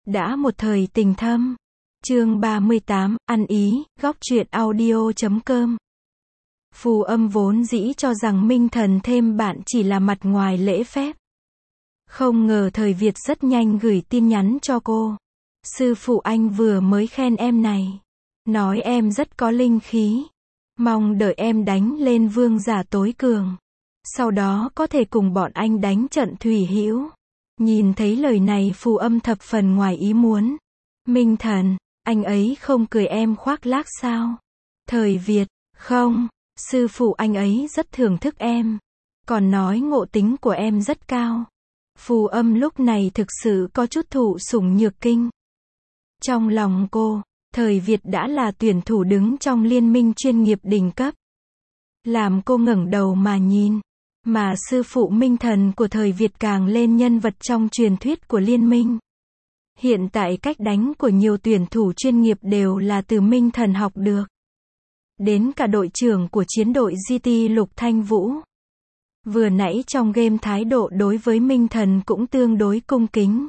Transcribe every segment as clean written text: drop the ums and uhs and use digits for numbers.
Đã một thời tình thâm. Chương 38, ăn ý, góc truyện audio.com. Phù Âm vốn dĩ cho rằng Minh Thần thêm bạn chỉ là mặt ngoài lễ phép. Không ngờ thời Việt rất nhanh gửi tin nhắn cho cô. Sư phụ anh vừa mới khen em này. Nói em rất có linh khí. Mong đợi em đánh lên vương giả tối cường. Sau đó có thể cùng bọn anh đánh trận thủy hữu. Nhìn thấy lời này Phù Âm thập phần ngoài ý muốn. Minh Thần, anh ấy không cười em khoác lác sao? Thời Việt, không, sư phụ anh ấy rất thưởng thức em. Còn nói ngộ tính của em rất cao. Phù Âm lúc này thực sự có chút thụ sủng nhược kinh. Trong lòng cô, thời Việt đã là tuyển thủ đứng trong liên minh chuyên nghiệp đỉnh cấp. Làm cô ngẩng đầu mà nhìn. Mà sư phụ Minh Thần của thời Việt càng lên nhân vật trong truyền thuyết của liên minh. Hiện tại cách đánh của nhiều tuyển thủ chuyên nghiệp đều là từ Minh Thần học được. Đến cả đội trưởng của chiến đội GT Lục Thanh Vũ. Vừa nãy trong game thái độ đối với Minh Thần cũng tương đối cung kính.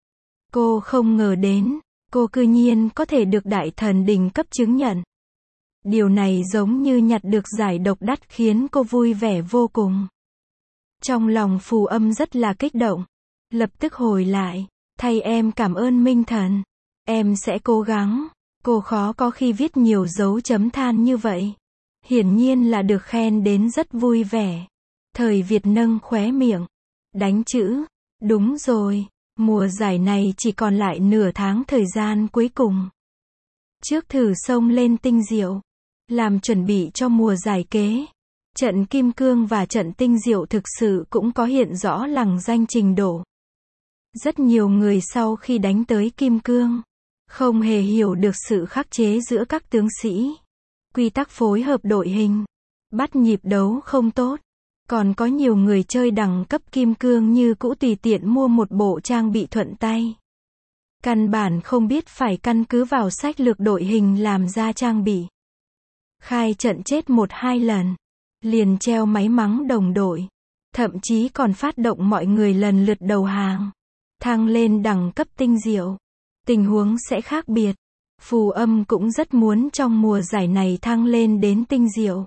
Cô không ngờ đến, cô cư nhiên có thể được đại thần đỉnh cấp chứng nhận. Điều này giống như nhặt được giải độc đắc khiến cô vui vẻ vô cùng. Trong lòng Phù Âm rất là kích động. Lập tức hồi lại, thay em cảm ơn Minh Thần. Em sẽ cố gắng. Cô khó có khi viết nhiều dấu chấm than như vậy. Hiển nhiên là được khen đến rất vui vẻ. Thời Việt nâng khóe miệng. Đánh chữ. Đúng rồi, mùa giải này chỉ còn lại nửa tháng thời gian cuối cùng. Trước thử xông lên tinh diệu. Làm chuẩn bị cho mùa giải kế. Trận Kim Cương và trận Tinh Diệu thực sự cũng có hiện rõ lằng danh trình độ. Rất nhiều người sau khi đánh tới Kim Cương, không hề hiểu được sự khắc chế giữa các tướng sĩ. Quy tắc phối hợp đội hình, bắt nhịp đấu không tốt. Còn có nhiều người chơi đẳng cấp Kim Cương như cũ tùy tiện mua một bộ trang bị thuận tay. Căn bản không biết phải căn cứ vào sách lược đội hình làm ra trang bị. Khai trận chết 1-2 lần. Liền treo máy mắng đồng đội. Thậm chí còn phát động mọi người lần lượt đầu hàng. Thăng lên đẳng cấp tinh diệu. Tình huống sẽ khác biệt. Phù Âm cũng rất muốn trong mùa giải này thăng lên đến tinh diệu.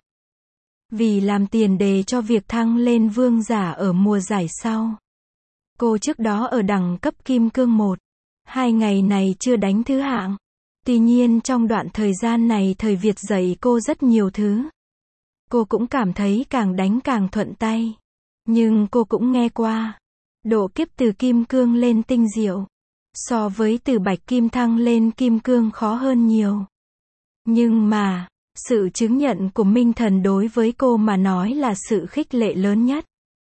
Vì làm tiền đề cho việc thăng lên vương giả ở mùa giải sau. Cô trước đó ở đẳng cấp Kim Cương 1. 2 ngày này chưa đánh thứ hạng. Tuy nhiên trong đoạn thời gian này thời Việt dạy cô rất nhiều thứ. Cô cũng cảm thấy càng đánh càng thuận tay. Nhưng cô cũng nghe qua. Độ kiếp từ Kim Cương lên tinh diệu. So với từ Bạch Kim thăng lên Kim Cương khó hơn nhiều. Nhưng mà, sự chứng nhận của Minh Thần đối với cô mà nói là sự khích lệ lớn nhất.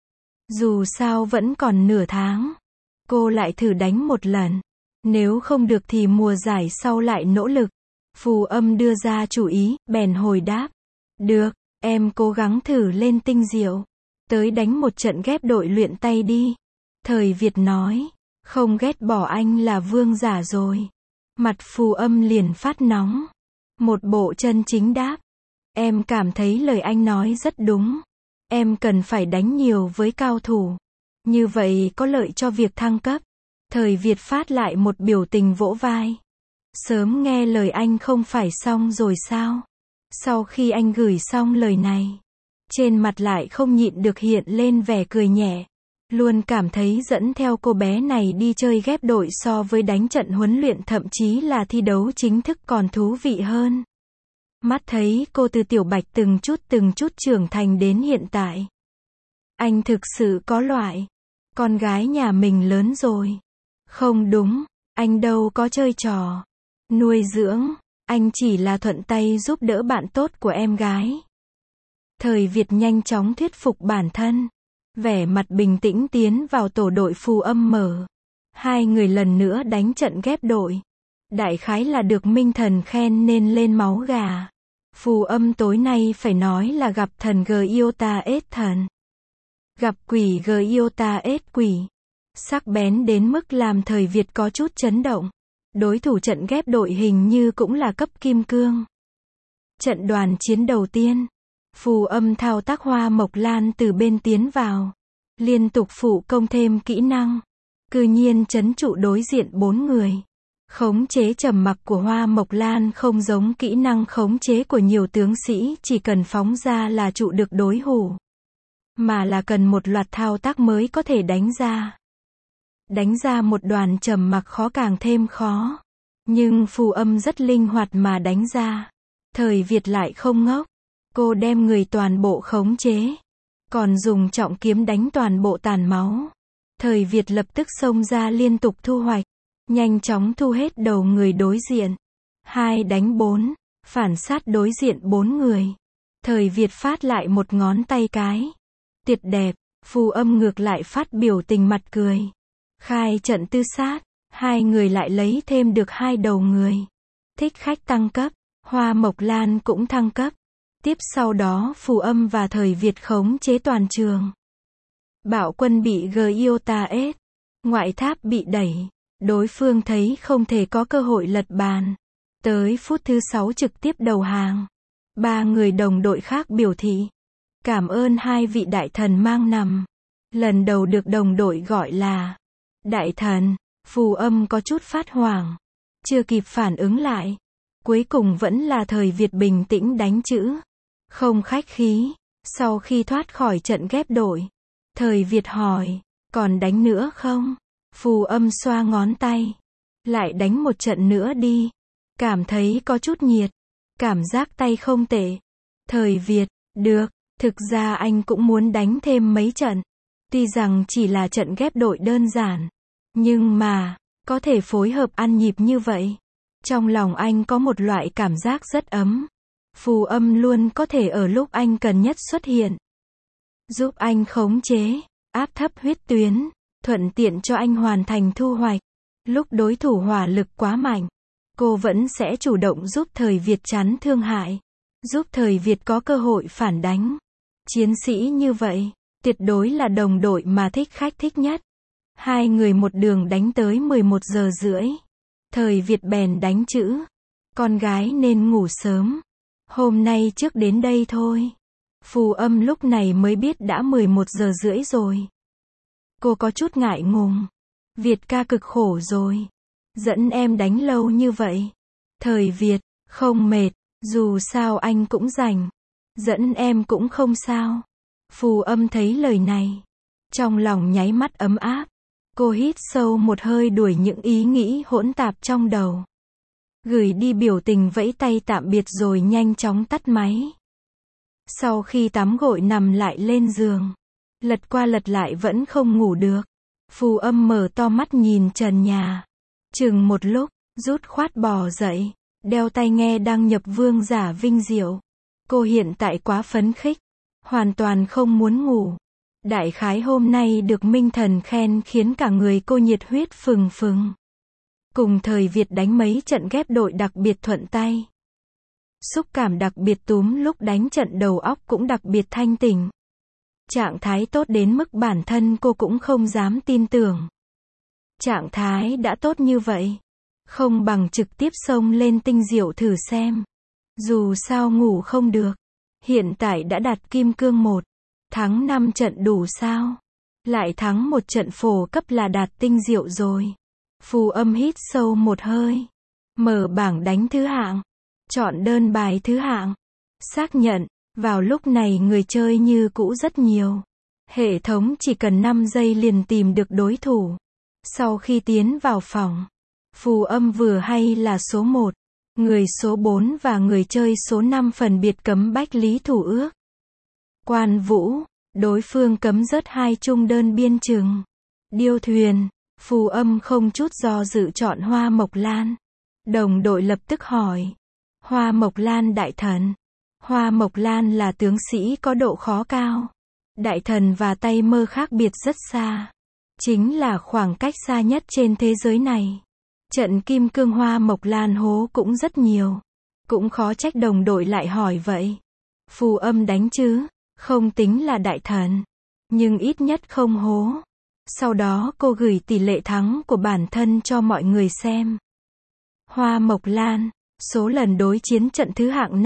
Dù sao vẫn còn nửa tháng. Cô lại thử đánh một lần. Nếu không được thì mùa giải sau lại nỗ lực. Phù Âm đưa ra chủ ý, bèn hồi đáp. Được. Em cố gắng thử lên tinh diệu. Tới đánh một trận ghép đội luyện tay đi. Thời Việt nói. Không ghét bỏ anh là vương giả rồi. Mặt Phù Âm liền phát nóng. Một bộ chân chính đáp. Em cảm thấy lời anh nói rất đúng. Em cần phải đánh nhiều với cao thủ. Như vậy có lợi cho việc thăng cấp. Thời Việt phát lại một biểu tình vỗ vai. Sớm nghe lời anh không phải xong rồi sao? Sau khi anh gửi xong lời này, trên mặt lại không nhịn được hiện lên vẻ cười nhẹ. Luôn cảm thấy dẫn theo cô bé này đi chơi ghép đội so với đánh trận huấn luyện thậm chí là thi đấu chính thức còn thú vị hơn. Mắt thấy cô từ tiểu Bạch từng chút trưởng thành đến hiện tại. Anh thực sự có loại. Con gái nhà mình lớn rồi. Không đúng, anh đâu có chơi trò. Nuôi dưỡng. Anh chỉ là thuận tay giúp đỡ bạn tốt của em gái. Thời Việt nhanh chóng thuyết phục bản thân. Vẻ mặt bình tĩnh tiến vào tổ đội Phù Âm mở. 2 người lần nữa đánh trận ghép đội. Đại khái là được Minh Thần khen nên lên máu gà. Phù Âm tối nay phải nói là gặp thần Giota S thần. Gặp quỷ Giota S quỷ. Sắc bén đến mức làm thời Việt có chút chấn động. Đối thủ trận ghép đội hình như cũng là cấp Kim Cương. Trận đoàn chiến đầu tiên. Phù Âm thao tác Hoa Mộc Lan từ bên tiến vào. Liên tục phụ công thêm kỹ năng. Cư nhiên trấn trụ đối diện 4 người. Khống chế trầm mặc của Hoa Mộc Lan không giống kỹ năng khống chế của nhiều tướng sĩ chỉ cần phóng ra là trụ được đối thủ, mà là cần một loạt thao tác mới có thể đánh ra. Đánh ra một đoàn trầm mặc khó càng thêm khó. Nhưng Phù Âm rất linh hoạt mà đánh ra. Thời Việt lại không ngốc. Cô đem người toàn bộ khống chế. Còn dùng trọng kiếm đánh toàn bộ tàn máu. Thời Việt lập tức xông ra liên tục thu hoạch. Nhanh chóng thu hết đầu người đối diện. 2 đánh 4. Phản sát đối diện 4 người. Thời Việt phát lại một ngón tay cái. Tuyệt đẹp. Phù Âm ngược lại phát biểu tình mặt cười. Khai trận tư sát. 2 người lại lấy thêm được 2 đầu người. Thích khách tăng cấp. Hoa Mộc Lan cũng thăng cấp. Tiếp sau đó Phù Âm và Thời Việt khống chế toàn trường. Bạo quân bị Giota S. Ngoại tháp bị đẩy. Đối phương thấy không thể có cơ hội lật bàn. Tới phút thứ 6 trực tiếp đầu hàng. 3 người đồng đội khác biểu thị. Cảm ơn 2 vị đại thần mang nằm. Lần đầu được đồng đội gọi là đại thần. Phù Âm có chút phát hoảng. Chưa kịp phản ứng lại. Cuối cùng vẫn là Thời Việt bình tĩnh đánh chữ. Không khách khí. Sau khi thoát khỏi trận ghép đội. Thời Việt hỏi. Còn đánh nữa không? Phù Âm xoa ngón tay. Lại đánh một trận nữa đi. Cảm thấy có chút nhiệt. Cảm giác tay không tệ. Thời Việt. Được. Thực ra anh cũng muốn đánh thêm mấy trận. Tuy rằng chỉ là trận ghép đội đơn giản. Nhưng mà, có thể phối hợp ăn nhịp như vậy. Trong lòng anh có một loại cảm giác rất ấm. Phù Âm luôn có thể ở lúc anh cần nhất xuất hiện. Giúp anh khống chế, áp thấp huyết tuyến, thuận tiện cho anh hoàn thành thu hoạch. Lúc đối thủ hỏa lực quá mạnh, cô vẫn sẽ chủ động giúp Thời Việt chắn thương hại. Giúp Thời Việt có cơ hội phản đánh. Chiến sĩ như vậy, tuyệt đối là đồng đội mà thích khách thích nhất. 2 người một đường đánh tới 11 giờ rưỡi. Thời Việt bèn đánh chữ. Con gái nên ngủ sớm. Hôm nay trước đến đây thôi. Phù Âm lúc này mới biết đã 11 giờ rưỡi rồi. Cô có chút ngại ngùng. Việt ca cực khổ rồi. Dẫn em đánh lâu như vậy. Thời Việt, không mệt. Dù sao anh cũng rảnh. Dẫn em cũng không sao. Phù Âm thấy lời này. Trong lòng nháy mắt ấm áp. Cô hít sâu một hơi đuổi những ý nghĩ hỗn tạp trong đầu. Gửi đi biểu tình vẫy tay tạm biệt rồi nhanh chóng tắt máy. Sau khi tắm gội nằm lại lên giường. Lật qua lật lại vẫn không ngủ được. Phù Âm mở to mắt nhìn trần nhà. Chừng một lúc, rút khoát bò dậy. Đeo tai nghe đang nhập vương giả vinh diệu. Cô hiện tại quá phấn khích. Hoàn toàn không muốn ngủ. Đại khái hôm nay được Minh Thần khen khiến cả người cô nhiệt huyết phừng phừng. Cùng Thời Việt đánh mấy trận ghép đội đặc biệt thuận tay. Xúc cảm đặc biệt túm lúc đánh trận đầu óc cũng đặc biệt thanh tỉnh. Trạng thái tốt đến mức bản thân cô cũng không dám tin tưởng. Trạng thái đã tốt như vậy. Không bằng trực tiếp xông lên tinh diệu thử xem. Dù sao ngủ không được. Hiện tại đã đạt kim cương 1. Thắng 5 trận đủ sao? Lại thắng một trận phổ cấp là đạt tinh diệu rồi. Phù Âm hít sâu một hơi. Mở bảng đánh thứ hạng. Chọn đơn bài thứ hạng. Xác nhận, vào lúc này người chơi như cũ rất nhiều. Hệ thống chỉ cần 5 giây liền tìm được đối thủ. Sau khi tiến vào phòng, Phù Âm vừa hay là số 1. Người số 4 và người chơi số 5 phân biệt cấm bách lý thủ ước. Quan Vũ, đối phương cấm rớt 2 chung đơn biên chừng. Điêu thuyền, Phù Âm không chút do dự chọn Hoa Mộc Lan. Đồng đội lập tức hỏi. Hoa Mộc Lan đại thần. Hoa Mộc Lan là tướng sĩ có độ khó cao. Đại thần và tay mơ khác biệt rất xa. Chính là khoảng cách xa nhất trên thế giới này. Trận kim cương Hoa Mộc Lan hố cũng rất nhiều. Cũng khó trách đồng đội lại hỏi vậy. Phù Âm đánh chứ, không tính là đại thần. Nhưng ít nhất không hố. Sau đó cô gửi tỷ lệ thắng của bản thân cho mọi người xem. Hoa Mộc Lan, số lần đối chiến trận thứ hạng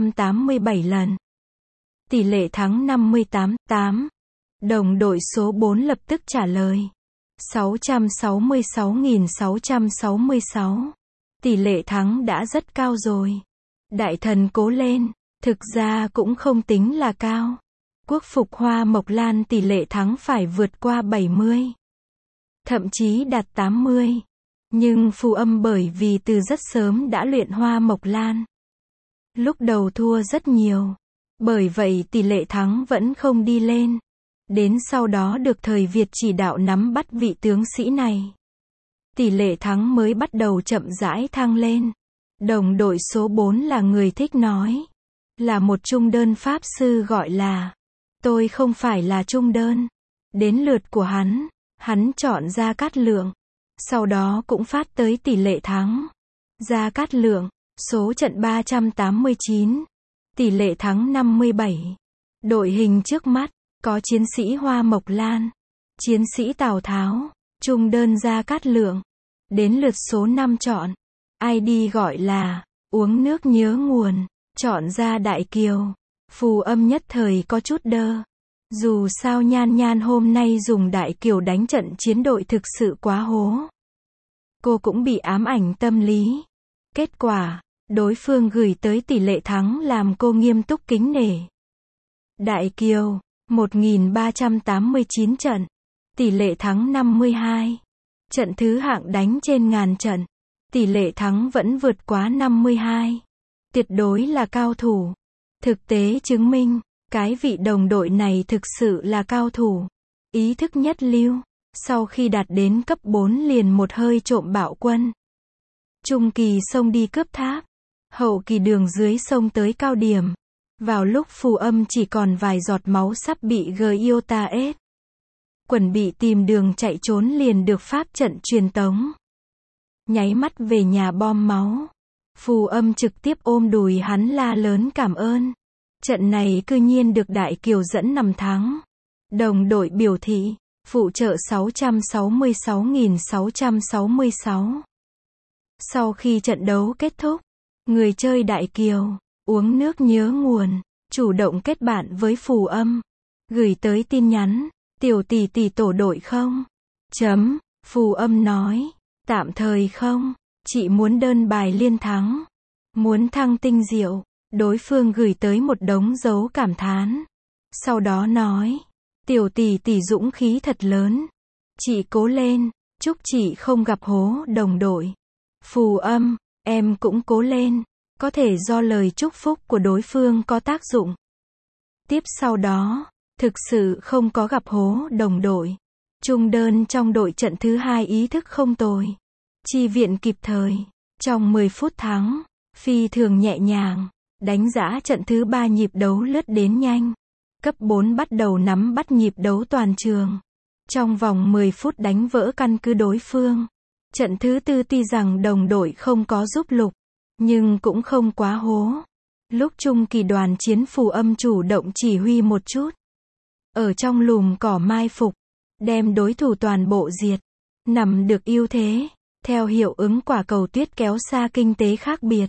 587 lần. Tỷ lệ thắng 58,8. Đồng đội số 4 lập tức trả lời. 666.666. Tỷ lệ thắng đã rất cao rồi. Đại thần cố lên. Thực ra cũng không tính là cao. Quốc phục Hoa Mộc Lan tỷ lệ thắng phải vượt qua 70. Thậm chí đạt 80. Nhưng Phù Âm bởi vì từ rất sớm đã luyện Hoa Mộc Lan. Lúc đầu thua rất nhiều. Bởi vậy tỷ lệ thắng vẫn không đi lên. Đến sau đó được thời Việt chỉ đạo nắm bắt vị tướng sĩ này. Tỷ lệ thắng mới bắt đầu chậm rãi thăng lên. Đồng đội số 4 là người thích nói. Là một trung đơn pháp sư gọi là. Tôi không phải là trung đơn. Đến lượt của hắn chọn Gia Cát Lượng. Sau đó cũng phát tới tỷ lệ thắng. Gia Cát Lượng, số trận 389. Tỷ lệ thắng 57. Đội hình trước mắt, có chiến sĩ Hoa Mộc Lan, chiến sĩ Tào Tháo, trung đơn Gia Cát Lượng. Đến lượt số 5 chọn. ID gọi là, uống nước nhớ nguồn, chọn ra Đại Kiều. Phù Âm nhất thời có chút đơ. Dù sao Nhan Nhan hôm nay dùng Đại Kiều đánh trận chiến đội thực sự quá hố. Cô cũng bị ám ảnh tâm lý. Kết quả, đối phương gửi tới tỷ lệ thắng làm cô nghiêm túc kính nể. Đại Kiều, 1389 trận. Tỷ lệ thắng 52. Trận thứ hạng đánh trên ngàn trận. Tỷ lệ thắng vẫn vượt quá 52. Tuyệt đối là cao thủ. Thực tế chứng minh, cái vị đồng đội này thực sự là cao thủ. Ý thức nhất lưu. Sau khi đạt đến cấp 4 liền một hơi trộm bạo quân. Trung kỳ xông đi cướp tháp. Hậu kỳ đường dưới sông tới cao điểm. Vào lúc Phù Âm chỉ còn vài giọt máu sắp bị Giota ết. Quần bị tìm đường chạy trốn liền được pháp trận truyền tống. Nháy mắt về nhà bom máu. Phù Âm trực tiếp ôm đùi hắn la lớn cảm ơn. Trận này cư nhiên được Đại Kiều dẫn nằm thắng. Đồng đội biểu thị, phụ trợ 666.666. Sau khi trận đấu kết thúc, người chơi Đại Kiều, uống nước nhớ nguồn, chủ động kết bạn với Phù Âm. Gửi tới tin nhắn, tiểu tỷ tỷ tổ đội không? Phù Âm nói, tạm thời không, chị muốn đơn bài liên thắng. Muốn thăng tinh diệu, đối phương gửi tới một đống dấu cảm thán. Sau đó nói, tiểu tỷ tỷ dũng khí thật lớn. Chị cố lên, chúc chị không gặp hố đồng đội. Phù Âm, em cũng cố lên. Có thể do lời chúc phúc của đối phương có tác dụng. Tiếp sau đó, thực sự không có gặp hố đồng đội. Trung đơn trong đội trận thứ 2 ý thức không tồi. Chi viện kịp thời. Trong 10 phút thắng. Phi thường nhẹ nhàng. Đánh giã trận thứ 3 nhịp đấu lướt đến nhanh. Cấp 4 bắt đầu nắm bắt nhịp đấu toàn trường. Trong vòng 10 phút đánh vỡ căn cứ đối phương. Trận thứ 4 tuy rằng đồng đội không có giúp lục. Nhưng cũng không quá hố. Lúc trung kỳ đoàn chiến Phù Âm chủ động chỉ huy một chút. Ở trong lùm cỏ mai phục. Đem đối thủ toàn bộ diệt. Nằm được ưu thế. Theo hiệu ứng quả cầu tuyết kéo xa kinh tế khác biệt.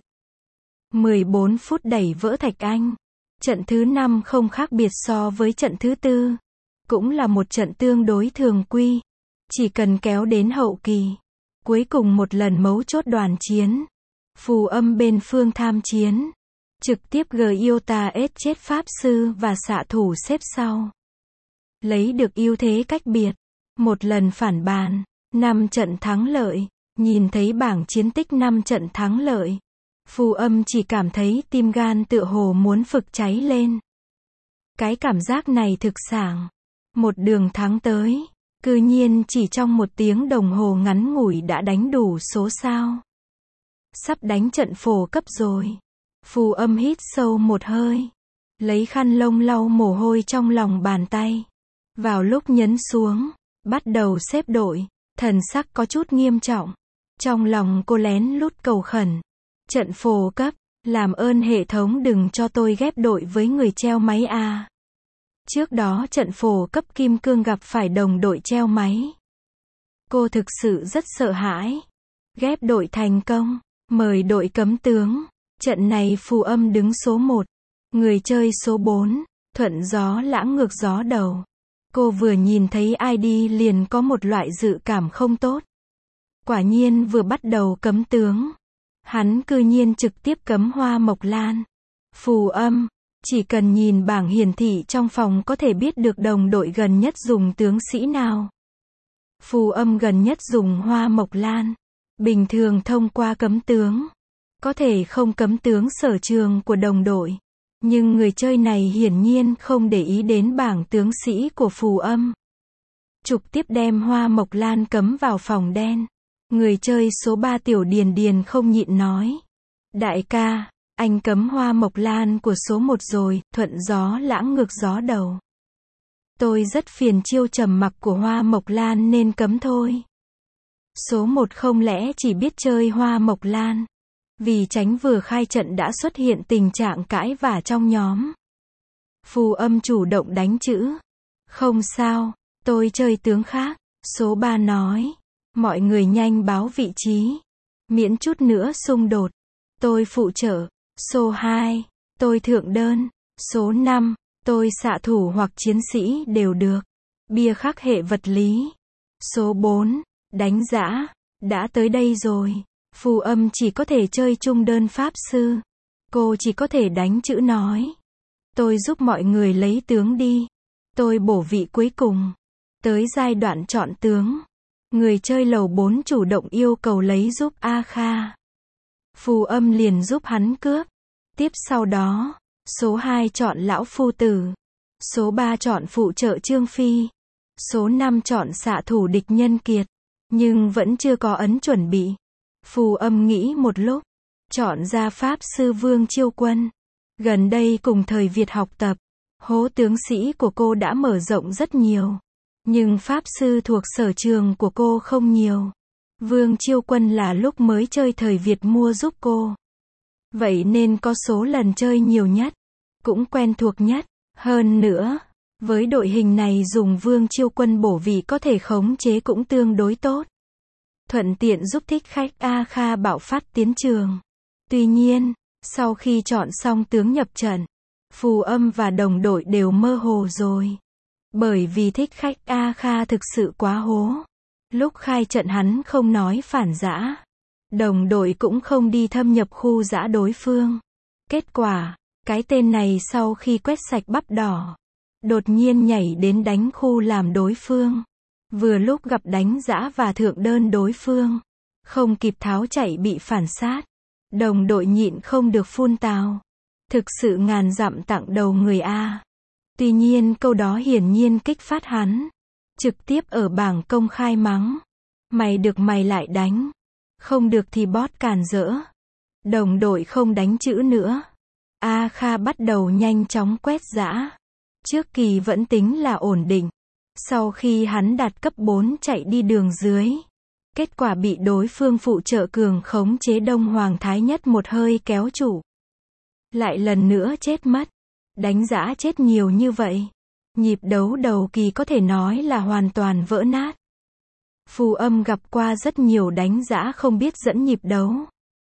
14 phút đẩy vỡ Thạch Anh. Trận thứ 5 không khác biệt so với trận thứ 4. Cũng là một trận tương đối thường quy. Chỉ cần kéo đến hậu kỳ. Cuối cùng một lần mấu chốt đoàn chiến. Phù Âm bên phương tham chiến. Trực tiếp Giota ết chết pháp sư và xạ thủ xếp sau. Lấy được ưu thế cách biệt. Một lần phản bàn. 5 trận thắng lợi. Nhìn thấy bảng chiến tích 5 trận thắng lợi. Phù Âm chỉ cảm thấy tim gan tựa hồ muốn phực cháy lên. Cái cảm giác này thực sảng. Một đường thắng tới. Cư nhiên chỉ trong 1 tiếng đồng hồ ngắn ngủi đã đánh đủ số sao. Sắp đánh trận phổ cấp rồi. Phù Âm hít sâu một hơi. Lấy khăn lông lau mồ hôi trong lòng bàn tay. Vào lúc nhấn xuống. Bắt đầu xếp đội. Thần sắc có chút nghiêm trọng. Trong lòng cô lén lút cầu khẩn. Trận phổ cấp. Làm ơn hệ thống đừng cho tôi ghép đội với người treo máy a. Trước đó trận phổ cấp Kim Cương gặp phải đồng đội treo máy. Cô thực sự rất sợ hãi. Ghép đội thành công. Mời đội cấm tướng. Trận này Phù Âm đứng số 1. Người chơi số 4. Thuận gió lãng ngược gió đầu. Cô vừa nhìn thấy ID liền có một loại dự cảm không tốt. Quả nhiên vừa bắt đầu cấm tướng. Hắn cư nhiên trực tiếp cấm Hoa Mộc Lan. Phù âm, chỉ cần nhìn bảng hiển thị trong phòng có thể biết được đồng đội gần nhất dùng tướng sĩ nào. Phù âm gần nhất dùng Hoa Mộc Lan. Bình thường thông qua cấm tướng, có thể không cấm tướng sở trường của đồng đội. Nhưng người chơi này hiển nhiên không để ý đến bảng tướng sĩ của phù âm. Trực tiếp đem Hoa Mộc Lan cấm vào phòng đen. Người chơi số 3 Tiểu Điền Điền không nhịn nói. Đại ca, anh cấm Hoa Mộc Lan của số 1 rồi, thuận gió lãng ngược gió đầu. Tôi rất phiền chiêu trầm mặc của Hoa Mộc Lan nên cấm thôi. Số 1 không lẽ chỉ biết chơi Hoa Mộc Lan. Vì tránh vừa khai trận đã xuất hiện tình trạng cãi vã trong nhóm. Phù âm chủ động đánh chữ. Không sao, tôi chơi tướng khác. Số 3 nói. Mọi người nhanh báo vị trí. Miễn chút nữa xung đột. Tôi phụ trợ. Số 2, tôi thượng đơn. Số 5, tôi xạ thủ hoặc chiến sĩ đều được. Bia khắc hệ vật lý. Số 4, đánh giã. Đã tới đây rồi. Phù âm chỉ có thể chơi trung đơn pháp sư. Cô chỉ có thể đánh chữ nói. Tôi giúp mọi người lấy tướng đi. Tôi bổ vị cuối cùng. Tới giai đoạn chọn tướng. Người chơi lầu 4 chủ động yêu cầu lấy giúp A Kha. Phù âm liền giúp hắn cướp. Tiếp sau đó, số 2 chọn lão phu tử. Số 3 chọn phụ trợ Trương Phi. Số 5 chọn xạ thủ địch nhân Kiệt. Nhưng vẫn chưa có ấn chuẩn bị. Phù âm nghĩ một lúc. Chọn ra pháp sư Vương Chiêu Quân. Gần đây cùng thời Việt học tập. Hố tướng sĩ của cô đã mở rộng rất nhiều. Nhưng pháp sư thuộc sở trường của cô không nhiều. Vương Chiêu Quân là lúc mới chơi thời Việt mua giúp cô. Vậy nên có số lần chơi nhiều nhất. Cũng quen thuộc nhất. Hơn nữa, với đội hình này dùng Vương Chiêu Quân bổ vị có thể khống chế cũng tương đối tốt. Thuận tiện giúp thích khách A Kha bạo phát tiến trường. Tuy nhiên, sau khi chọn xong tướng nhập trận, phù âm và đồng đội đều mơ hồ rồi. Bởi vì thích khách A Kha thực sự quá hố. Lúc khai trận hắn không nói phản giã. Đồng đội cũng không đi thâm nhập khu giã đối phương. Kết quả, cái tên này sau khi quét sạch bắp đỏ, đột nhiên nhảy đến đánh khu làm đối phương. Vừa lúc gặp đánh giã và thượng đơn đối phương. Không kịp tháo chạy bị phản sát. Đồng đội nhịn không được phun tào. Thực sự ngàn dặm tặng đầu người A. Tuy nhiên câu đó hiển nhiên kích phát hắn. Trực tiếp ở bảng công khai mắng. Mày được mày lại đánh. Không được thì bot càn rỡ. Đồng đội không đánh chữ nữa. A Kha bắt đầu nhanh chóng quét dã. Trước kỳ vẫn tính là ổn định. Sau khi hắn đạt cấp 4 chạy đi đường dưới. Kết quả bị đối phương phụ trợ cường khống chế Đông Hoàng Thái Nhất một hơi kéo chủ. Lại lần nữa chết mất. Đánh giã chết nhiều như vậy. Nhịp đấu đầu kỳ có thể nói là hoàn toàn vỡ nát. Phù âm gặp qua rất nhiều đánh giã không biết dẫn nhịp đấu.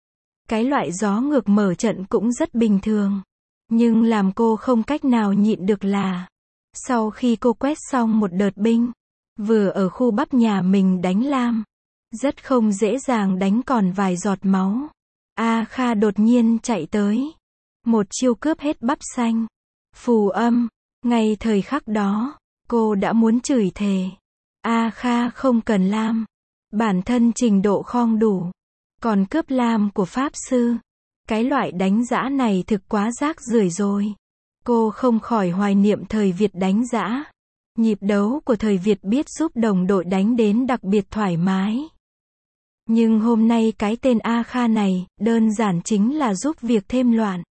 Cái loại gió ngược mở trận cũng rất bình thường. Nhưng làm cô không cách nào nhịn được là sau khi cô quét xong một đợt binh, vừa ở khu bắp nhà mình đánh lam, rất không dễ dàng đánh còn vài giọt máu. A Kha đột nhiên chạy tới. Một chiêu cướp hết bắp xanh. Phù âm, ngay thời khắc đó, cô đã muốn chửi thề. A Kha không cần lam. Bản thân trình độ không đủ. Còn cướp lam của pháp sư. Cái loại đánh giã này thực quá rác rưởi rồi. Cô không khỏi hoài niệm thời Việt đánh giã. Nhịp đấu của thời Việt biết giúp đồng đội đánh đến đặc biệt thoải mái. Nhưng hôm nay cái tên A Kha này, đơn giản chính là giúp việc thêm loạn.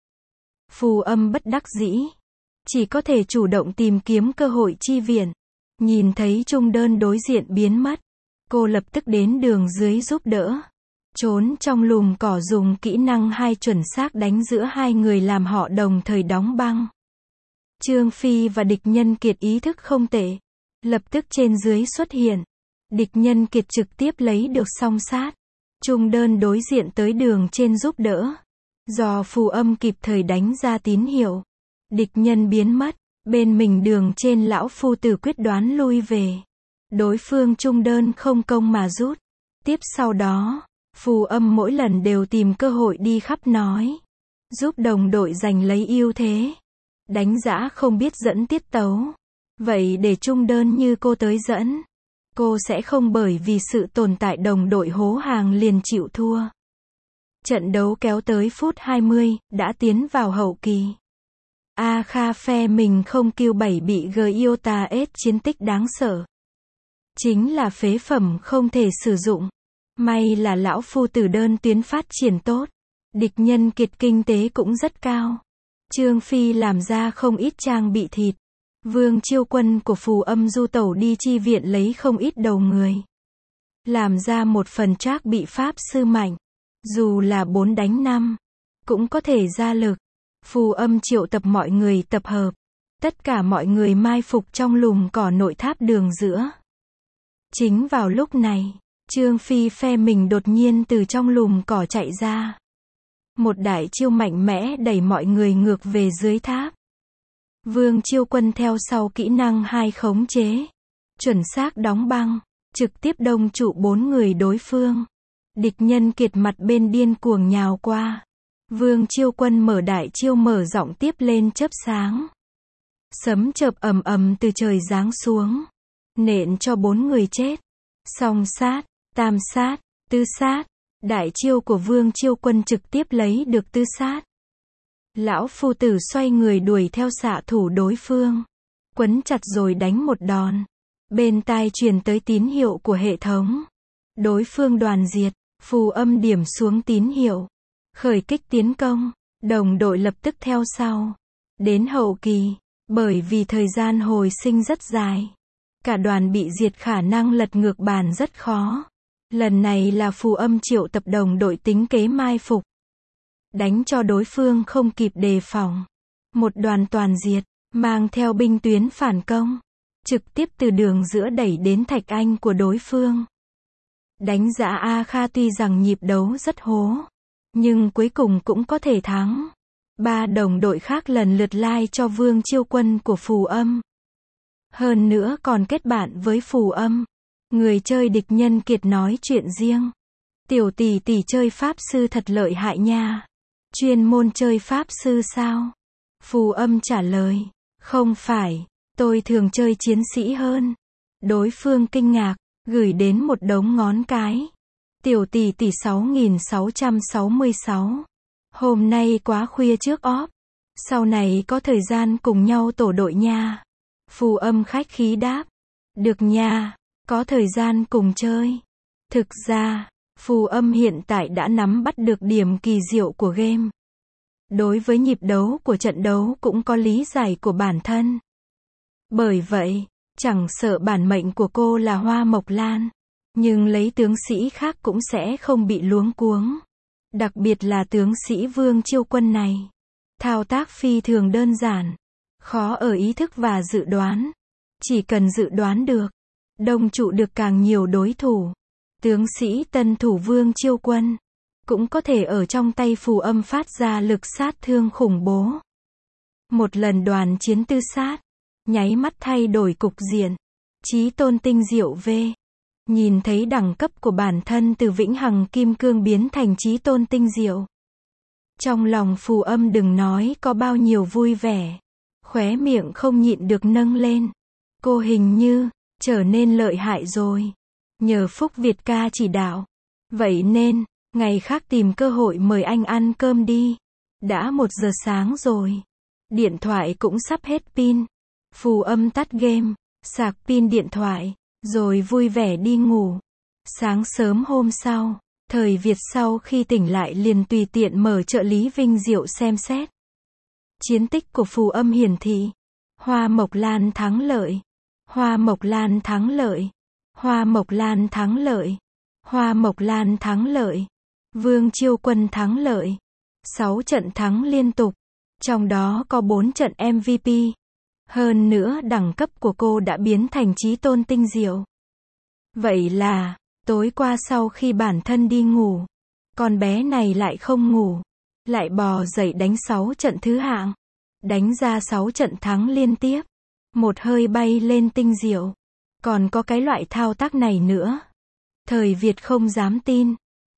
Phù âm bất đắc dĩ. Chỉ có thể chủ động tìm kiếm cơ hội chi viện. Nhìn thấy trung đơn đối diện biến mất. Cô lập tức đến đường dưới giúp đỡ. Trốn trong lùm cỏ dùng kỹ năng 2 chuẩn xác đánh giữa hai người làm họ đồng thời đóng băng. Trương Phi và địch nhân Kiệt ý thức không tệ. Lập tức trên dưới xuất hiện. Địch nhân Kiệt trực tiếp lấy được song sát. Trung đơn đối diện tới đường trên giúp đỡ. Do phù âm kịp thời đánh ra tín hiệu. Địch nhân biến mất. Bên mình đường trên lão phu tử quyết đoán lui về. Đối phương trung đơn không công mà rút. Tiếp sau đó, Phù Âm mỗi lần đều tìm cơ hội đi khắp nói, giúp đồng đội giành lấy ưu thế. Đánh giã không biết dẫn tiết tấu. Vậy để trung đơn như cô tới dẫn, cô sẽ không bởi vì sự tồn tại đồng đội hố hàng liền chịu thua. Trận đấu kéo tới phút 20, đã tiến vào hậu kỳ. A Kha phe mình không Q7 bị Giota S chiến tích đáng sợ. Chính là phế phẩm không thể sử dụng. May là lão phu tử đơn tuyến phát triển tốt. Địch nhân kiệt kinh tế cũng rất cao. Trương Phi làm ra không ít trang bị thịt. Vương Chiêu Quân của Phù Âm du tẩu đi chi viện lấy không ít đầu người. Làm ra một phần trác bị pháp sư mạnh. Dù là 4 đánh 5, cũng có thể ra lực. Phù Âm triệu tập mọi người tập hợp. Tất cả mọi người mai phục trong lùm cỏ nội tháp đường giữa. Chính vào lúc này, Trương Phi phe mình đột nhiên từ trong lùm cỏ chạy ra. Một đại chiêu mạnh mẽ đẩy mọi người ngược về dưới tháp. Vương Chiêu Quân theo sau kỹ năng 2 khống chế. Chuẩn xác đóng băng, trực tiếp đông trụ 4 người đối phương. Địch nhân kiệt mặt bên điên cuồng nhào qua. Vương Chiêu Quân mở đại chiêu mở rộng tiếp lên chớp sáng. Sấm chợp ầm ầm từ trời giáng xuống. Nện cho 4 người chết. Song sát, tam sát, tứ sát. Đại chiêu của Vương Chiêu Quân trực tiếp lấy được tứ sát. Lão phu tử xoay người đuổi theo xạ thủ đối phương. Quấn chặt rồi đánh một đòn. Bên tai truyền tới tín hiệu của hệ thống. Đối phương đoàn diệt. Phù Âm điểm xuống tín hiệu. Khởi kích tiến công. Đồng đội lập tức theo sau. Đến hậu kỳ, bởi vì thời gian hồi sinh rất dài, cả đoàn bị diệt khả năng lật ngược bàn rất khó. Lần này là Phù Âm triệu tập đồng đội tính kế mai phục. Đánh cho đối phương không kịp đề phòng. Một đoàn toàn diệt, mang theo binh tuyến phản công. Trực tiếp từ đường giữa đẩy đến Thạch Anh của đối phương. Đánh giã A Kha tuy rằng nhịp đấu rất hố, nhưng cuối cùng cũng có thể thắng. 3 đồng đội khác lần lượt lai cho Vương Chiêu Quân của Phù Âm. Hơn nữa còn kết bạn với Phù Âm. Người chơi địch nhân kiệt nói chuyện riêng. Tiểu tỷ tỷ chơi pháp sư thật lợi hại nha. Chuyên môn chơi pháp sư sao? Phù Âm trả lời. Không phải, tôi thường chơi chiến sĩ hơn. Đối phương kinh ngạc, gửi đến một đống ngón cái. Tiểu tỷ tỷ 6666. Hôm nay quá khuya trước óp. Sau này có thời gian cùng nhau tổ đội nha. Phù Âm khách khí đáp. Được nha, có thời gian cùng chơi. Thực ra, Phù Âm hiện tại đã nắm bắt được điểm kỳ diệu của game. Đối với nhịp đấu của trận đấu cũng có lý giải của bản thân. Bởi vậy, chẳng sợ bản mệnh của cô là Hoa Mộc Lan, nhưng lấy tướng sĩ khác cũng sẽ không bị luống cuống. Đặc biệt là tướng sĩ Vương Chiêu Quân này. Thao tác phi thường đơn giản, khó ở ý thức và dự đoán. Chỉ cần dự đoán được, đông trụ được càng nhiều đối thủ. Tướng sĩ tân thủ Vương Chiêu Quân cũng có thể ở trong tay Phù Âm phát ra lực sát thương khủng bố. Một lần đoàn chiến tư sát, nháy mắt thay đổi cục diện. Chí tôn tinh diệu V. Nhìn thấy đẳng cấp của bản thân từ vĩnh hằng kim cương biến thành chí tôn tinh diệu. Trong lòng Phù Âm đừng nói có bao nhiêu vui vẻ. Khóe miệng không nhịn được nâng lên. Cô hình như trở nên lợi hại rồi. Nhờ Phúc Việt ca chỉ đạo. Vậy nên, ngày khác tìm cơ hội mời anh ăn cơm đi. Đã 1 giờ sáng rồi. Điện thoại cũng sắp hết pin. Phù Âm tắt game, sạc pin điện thoại, rồi vui vẻ đi ngủ. Sáng sớm hôm sau, Thời Việt sau khi tỉnh lại liền tùy tiện mở trợ lý Vinh Diệu xem xét. Chiến tích của Phù Âm hiển thị. Hoa Mộc Lan thắng lợi. Hoa Mộc Lan thắng lợi. Hoa Mộc Lan thắng lợi. Hoa Mộc Lan thắng lợi. Vương Chiêu Quân thắng lợi. 6 trận thắng liên tục. Trong đó có 4 trận MVP. Hơn nữa đẳng cấp của cô đã biến thành chí tôn tinh diệu. Vậy là, tối qua sau khi bản thân đi ngủ, con bé này lại không ngủ. Lại bò dậy đánh 6 trận thứ hạng. Đánh ra 6 trận thắng liên tiếp. Một hơi bay lên tinh diệu. Còn có cái loại thao tác này nữa. Thời Việt không dám tin.